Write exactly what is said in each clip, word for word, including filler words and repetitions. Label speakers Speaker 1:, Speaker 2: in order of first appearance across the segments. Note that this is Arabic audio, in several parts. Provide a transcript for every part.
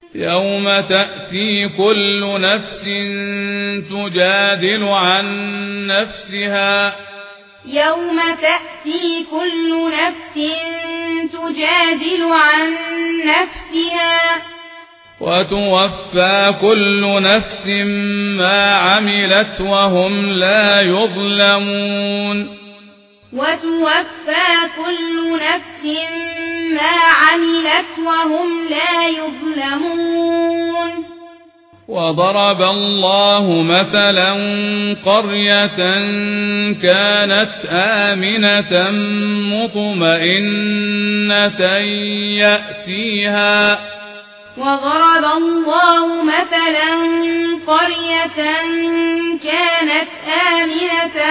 Speaker 1: يوم تأتي كل نفس تجادل عن نفسها
Speaker 2: يوم تأتي كل نفس تجادل عن نفسها
Speaker 1: وتوفى كل نفس ما عملت وهم لا يظلمون
Speaker 2: وتوفى كل نفس ما عملت وهم لا يظلمون
Speaker 1: وضرب الله مثلا قرية كانت آمنة مطمئنة يأتيها
Speaker 2: وضرب الله مثلا قرية كانت آمنة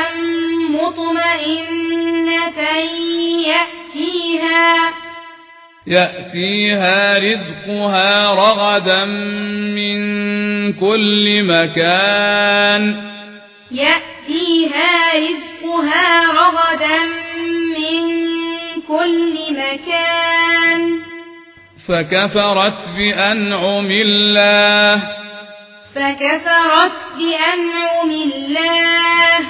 Speaker 2: مطمئنة يأتيها
Speaker 1: يأتيها رزقها رغدا من كل مكان
Speaker 2: يأتيها رزقها رغدا من كل مكان
Speaker 1: فكفرت بأنعم الله
Speaker 2: فكفرت بأنعم الله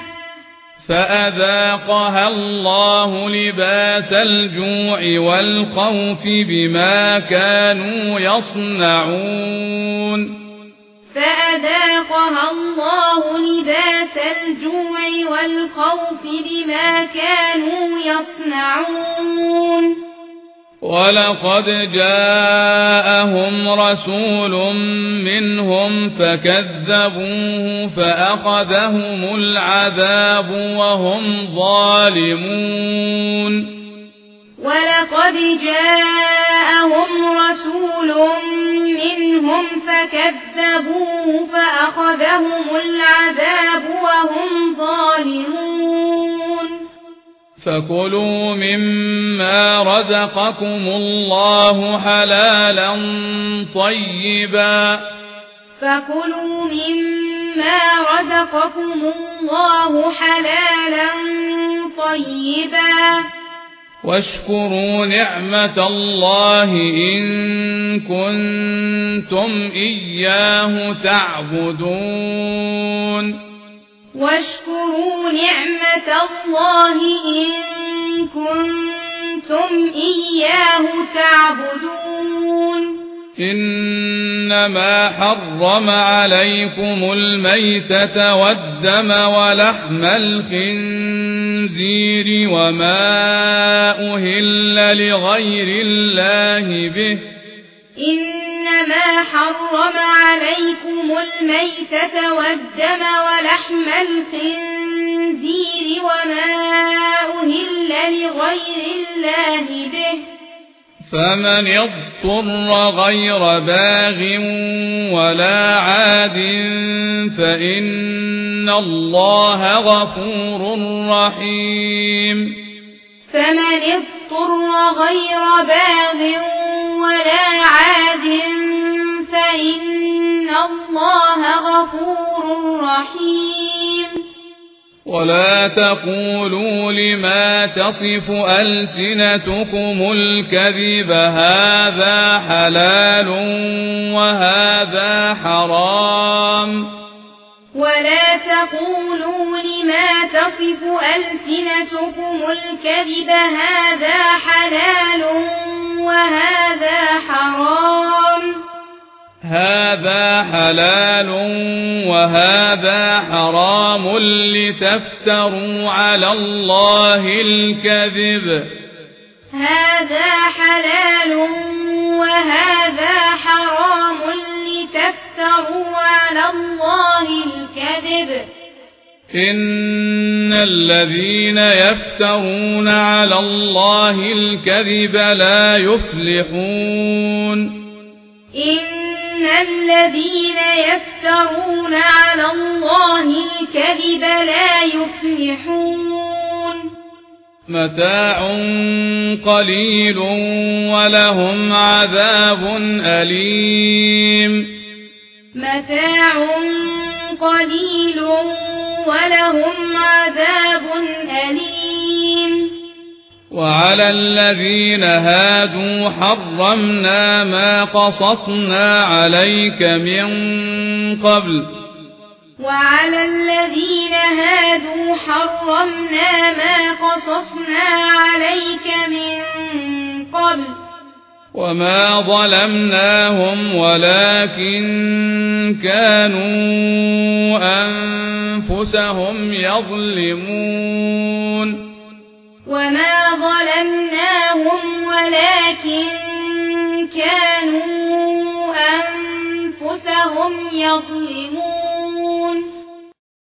Speaker 1: فأذاقها الله لباس الجوع والخوف بما كانوا يصنعون
Speaker 2: فأذاقها الله لباس الجوع والخوف بما كانوا يصنعون
Speaker 1: ولقد جاءهم رسول منهم فكذبوه فأخذهم العذاب وهم ظالمون
Speaker 2: ولقد جاءهم رسول منهم فكذبوه فأخذهم العذاب وهم ظالمون
Speaker 1: فكلوا مما رزقكم الله حلالا طيبا
Speaker 2: فكلوا مما رزقكم الله حلالا طيبا
Speaker 1: واشكروا نعمة الله إن كنتم إياه تعبدون
Speaker 2: واشكروا نعمة الله إن كنتم إياه تعبدون
Speaker 1: إنما حرم عليكم الميتة والدم ولحم الخنزير وما أهل لغير الله به
Speaker 2: إنما حرم عليكم الميتة والدم ولحم الخنزير وما أهل لغير الله به
Speaker 1: فمن اضطر غير باغ ولا عاد فإن الله غفور رحيم
Speaker 2: فمن اضطر غير باغ ولا عاد فإن الله غفور رحيم
Speaker 1: ولا تقولوا لما تصف ألسنتكم الكذب هذا حلال وهذا حرام
Speaker 2: ولا تقولوا لما تصف ألسنتكم الكذب هذا حلال وهذا حرام
Speaker 1: هذا حلال وهذا حرام لتفتروا على الله الكذب
Speaker 2: هذا حلال وهذا حرام لتفتروا على الله الكذب
Speaker 1: إن الذين يفترون على الله الكذب لا يفلحون
Speaker 2: إن الذين يفترون على الله الكذب لا يفلحون
Speaker 1: متاع قليل ولهم عذاب أليم
Speaker 2: متاع قليل ولهم عذاب أليم
Speaker 1: وعلى الذين هادوا حرمنا ما قصصنا عليك من قبل
Speaker 2: وعلى الذين هادوا حرمنا ما قصصنا عليك من قبل
Speaker 1: وما ظلمناهم ولكن كانوا أنفسهم يظلمون
Speaker 2: وما ظلمناهم ولكن كانوا أنفسهم يظلمون